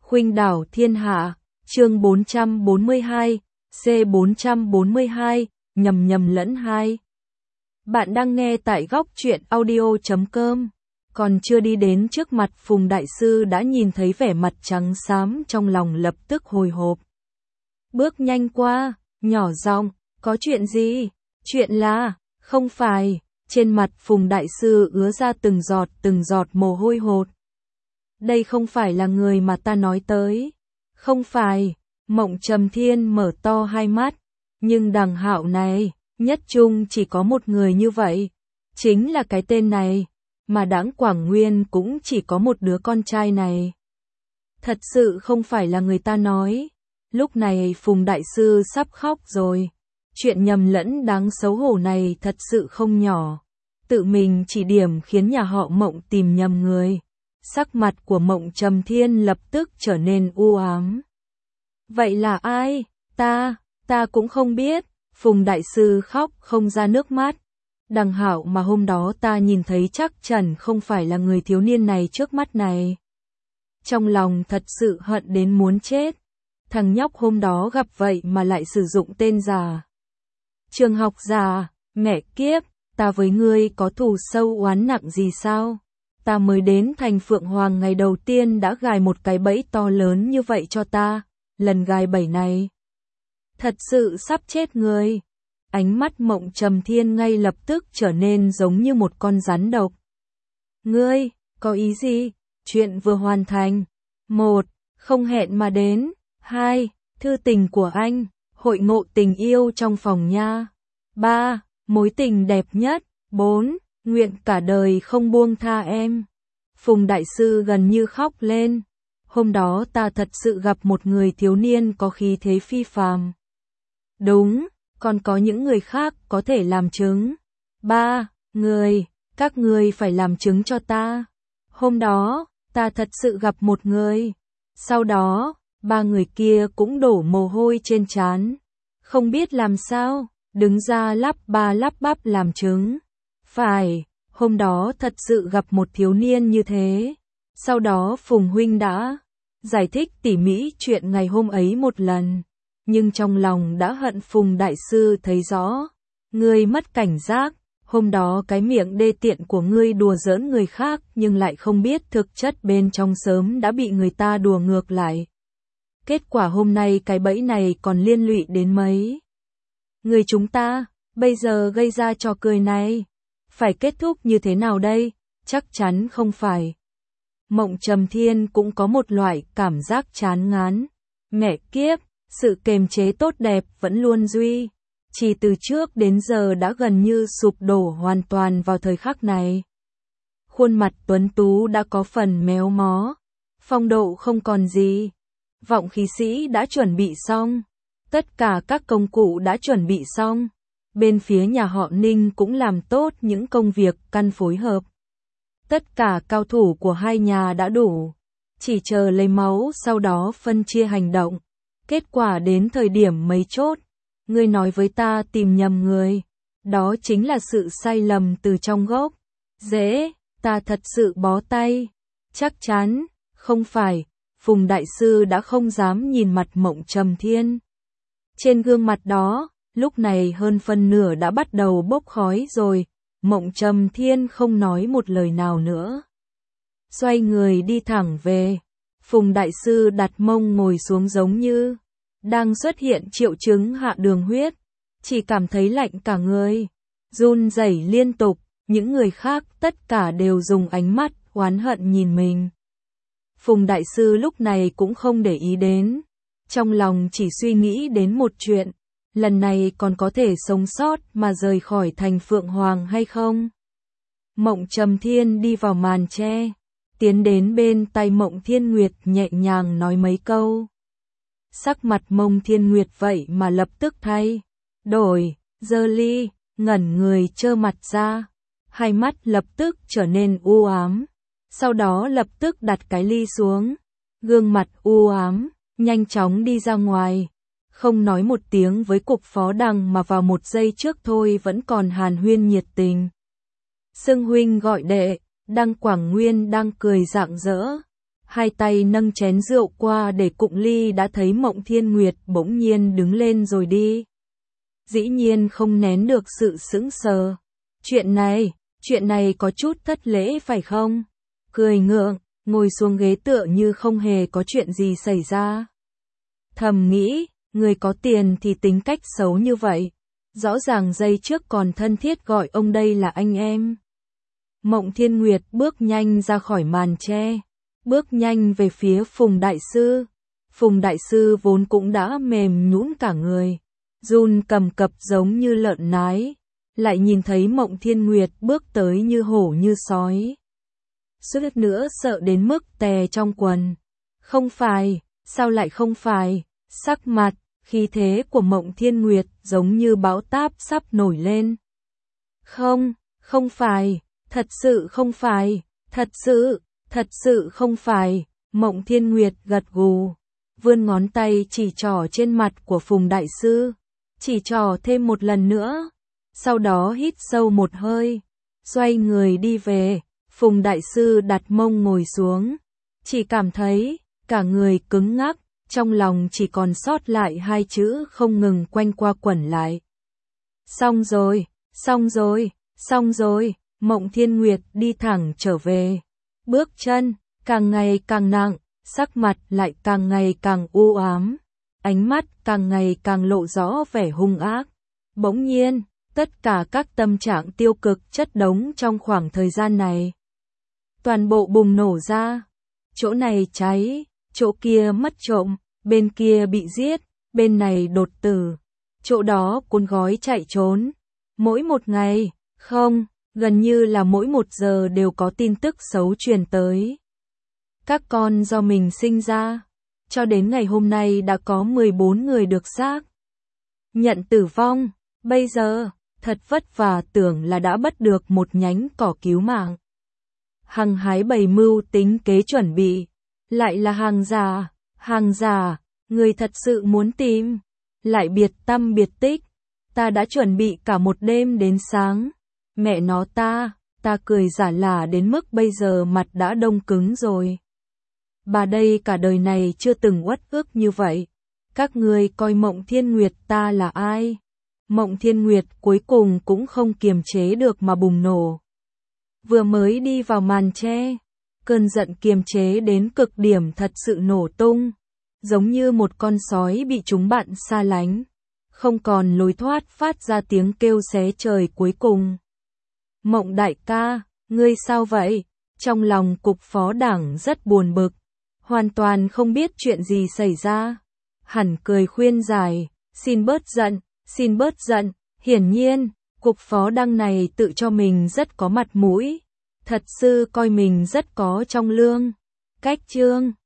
Khuynh đảo thiên hạ, chương 442, C442, nhầm lẫn 2. Bạn đang nghe tại góc truyện audio.com. Còn chưa đi đến trước mặt Phùng Đại Sư đã nhìn thấy vẻ mặt trắng xám, trong lòng lập tức hồi hộp. Bước nhanh qua, nhỏ giọng, có chuyện gì? Chuyện là, không phải, trên mặt Phùng Đại Sư ứa ra từng giọt mồ hôi hột. Đây không phải là người mà ta nói tới. Không phải, Mộng Trầm Thiên mở to hai mắt. Nhưng đằng Hạo này, nhất trung chỉ có một người như vậy. Chính là cái tên này. Mà Đãng Quảng Nguyên cũng chỉ có một đứa con trai này. Thật sự không phải là người ta nói. Lúc này Phùng Đại Sư sắp khóc rồi. Chuyện nhầm lẫn đáng xấu hổ này thật sự không nhỏ. Tự mình chỉ điểm khiến nhà họ Mộng tìm nhầm người. Sắc mặt của Mộng Trầm Thiên lập tức trở nên u ám. Vậy là ai? Ta cũng không biết. Phùng Đại Sư khóc không ra nước mắt. Đằng Hạo mà hôm đó ta nhìn thấy chắc chắn không phải là người thiếu niên này trước mắt này. Trong lòng thật sự hận đến muốn chết. Thằng nhóc hôm đó gặp vậy mà lại sử dụng tên giả. Trường học giả, mẹ kiếp, ta với ngươi có thù sâu oán nặng gì sao? Ta mới đến thành Phượng Hoàng ngày đầu tiên đã gài một cái bẫy to lớn như vậy cho ta. Lần gài bẫy này, thật sự sắp chết người. Ánh mắt Mộng Trầm Thiên ngay lập tức trở nên giống như một con rắn độc. Ngươi, có ý gì? Chuyện vừa hoàn thành. 1. Không hẹn mà đến. 2. Thư tình của anh. Hội ngộ tình yêu trong phòng nha. 3. Mối tình đẹp nhất. 4. Nguyện cả đời không buông tha em. Phùng Đại Sư gần như khóc lên. Hôm đó ta thật sự gặp một người thiếu niên có khí thế phi phàm. Đúng, còn có những người khác có thể làm chứng. 3 người, các người phải làm chứng cho ta. Hôm đó, ta thật sự gặp một người. Sau đó, 3 người kia cũng đổ mồ hôi trên trán. Không biết làm sao, đứng ra lắp bắp làm chứng. Phải, hôm đó thật sự gặp một thiếu niên như thế. Sau đó Phùng Huynh đã giải thích tỉ mỉ chuyện ngày hôm ấy một lần. Nhưng trong lòng đã hận Phùng Đại Sư thấy rõ. Ngươi mất cảnh giác, hôm đó cái miệng đê tiện của ngươi đùa giỡn người khác nhưng lại không biết thực chất bên trong sớm đã bị người ta đùa ngược lại. Kết quả hôm nay cái bẫy này còn liên lụy đến mấy người chúng ta, bây giờ gây ra trò cười này. Phải kết thúc như thế nào đây? Chắc chắn không phải. Mộng Trầm Thiên cũng có một loại cảm giác chán ngán. Mẹ kiếp, sự kiềm chế tốt đẹp vẫn luôn duy trì từ trước đến giờ đã gần như sụp đổ hoàn toàn vào thời khắc này. Khuôn mặt tuấn tú đã có phần méo mó, phong độ không còn gì. Vọng khí sĩ đã chuẩn bị xong, tất cả các công cụ đã chuẩn bị xong. Bên phía nhà họ Ninh cũng làm tốt những công việc căn phối hợp. Tất cả cao thủ của hai nhà đã đủ, chỉ chờ lấy máu sau đó phân chia hành động. Kết quả đến thời điểm mấy chốt, ngươi nói với ta tìm nhầm người, đó chính là sự sai lầm từ trong gốc. Dễ, ta thật sự bó tay. Chắc chắn, không phải, Phùng Đại Sư đã không dám nhìn mặt Mộng Trầm Thiên. Trên gương mặt đó, lúc này hơn phân nửa đã bắt đầu bốc khói rồi. Mộng Trầm Thiên không nói một lời nào nữa. Xoay người đi thẳng về. Phùng Đại Sư đặt mông ngồi xuống giống như đang xuất hiện triệu chứng hạ đường huyết. Chỉ cảm thấy lạnh cả người. Run rẩy liên tục. Những người khác tất cả đều dùng ánh mắt oán hận nhìn mình. Phùng Đại Sư lúc này cũng không để ý đến. Trong lòng chỉ suy nghĩ đến một chuyện. Lần này còn có thể sống sót mà rời khỏi thành Phượng Hoàng hay không? Mộng Trầm Thiên đi vào màn tre, tiến đến bên tai Mộng Thiên Nguyệt nhẹ nhàng nói mấy câu. Sắc mặt Mộng Thiên Nguyệt vậy mà lập tức thay đổi, giơ ly, ngẩn người trơ mặt ra, hai mắt lập tức trở nên u ám, sau đó lập tức đặt cái ly xuống, gương mặt u ám, nhanh chóng đi ra ngoài. Không nói một tiếng với cục phó Đằng mà vào một giây trước thôi vẫn còn hàn huyên nhiệt tình. Xưng huynh gọi đệ, Đăng Quảng Nguyên đang cười rạng rỡ. hai tay nâng chén rượu qua để cụng ly đã thấy Mộng Thiên Nguyệt bỗng nhiên đứng lên rồi đi. Dĩ nhiên không nén được sự sững sờ. Chuyện này có chút thất lễ phải không? Cười ngượng, ngồi xuống ghế tựa như không hề có chuyện gì xảy ra. Thầm nghĩ, người có tiền thì tính cách xấu như vậy. Rõ ràng giây trước còn thân thiết gọi ông đây là anh em. Mộng Thiên Nguyệt bước nhanh ra khỏi màn tre, bước nhanh về phía Phùng Đại Sư. Phùng Đại Sư vốn cũng đã mềm nhũn cả người, run cầm cập giống như lợn nái, lại nhìn thấy Mộng Thiên Nguyệt bước tới như hổ như sói. Suýt nữa sợ đến mức tè trong quần. Không phải, sao lại không phải? Sắc mặt, khí thế của Mộng Thiên Nguyệt giống như bão táp sắp nổi lên. Không phải, thật sự không phải, thật sự không phải. Mộng Thiên Nguyệt gật gù, vươn ngón tay chỉ trỏ trên mặt của Phùng Đại Sư, chỉ trỏ thêm một lần nữa, sau đó hít sâu một hơi, xoay người đi về. Phùng Đại Sư đặt mông ngồi xuống, chỉ cảm thấy cả người cứng ngắc, trong lòng chỉ còn sót lại hai chữ không ngừng quanh qua quẩn lại. Xong rồi, Mộng Thiên Nguyệt đi thẳng trở về, bước chân càng ngày càng nặng, sắc mặt lại càng ngày càng u ám, ánh mắt càng ngày càng lộ rõ vẻ hung ác. Bỗng nhiên, tất cả các tâm trạng tiêu cực chất đống trong khoảng thời gian này toàn bộ bùng nổ ra. Chỗ này cháy, chỗ kia mất trộm, bên kia bị giết, bên này đột tử, chỗ đó cuốn gói chạy trốn. Mỗi một ngày, gần như là mỗi một giờ đều có tin tức xấu truyền tới. Các con do mình sinh ra, cho đến ngày hôm nay đã có 14 người được xác nhận tử vong. Bây giờ, thật vất vả tưởng là đã bắt được một nhánh cỏ cứu mạng. Hằng hái bày mưu tính kế chuẩn bị, lại là hàng giả, người thật sự muốn tìm, lại biệt tăm biệt tích. Ta đã chuẩn bị cả một đêm đến sáng. Mẹ nó ta cười giả lả đến mức bây giờ mặt đã đông cứng rồi. Bà đây cả đời này chưa từng uất ức như vậy. Các ngươi coi Mộng Thiên Nguyệt ta là ai? Mộng Thiên Nguyệt cuối cùng cũng không kiềm chế được mà bùng nổ. Vừa mới đi vào màn tre, cơn giận kiềm chế đến cực điểm thật sự nổ tung, giống như một con sói bị chúng bạn xa lánh, không còn lối thoát, phát ra tiếng kêu xé trời cuối cùng. Mộng đại ca, ngươi sao vậy? Trong lòng cục phó đảng rất buồn bực, hoàn toàn không biết chuyện gì xảy ra. Hẳn cười khuyên giải, xin bớt giận, hiển nhiên, cục phó đăng này tự cho mình rất có mặt mũi, thật sự coi mình rất có trong lương. Cách chương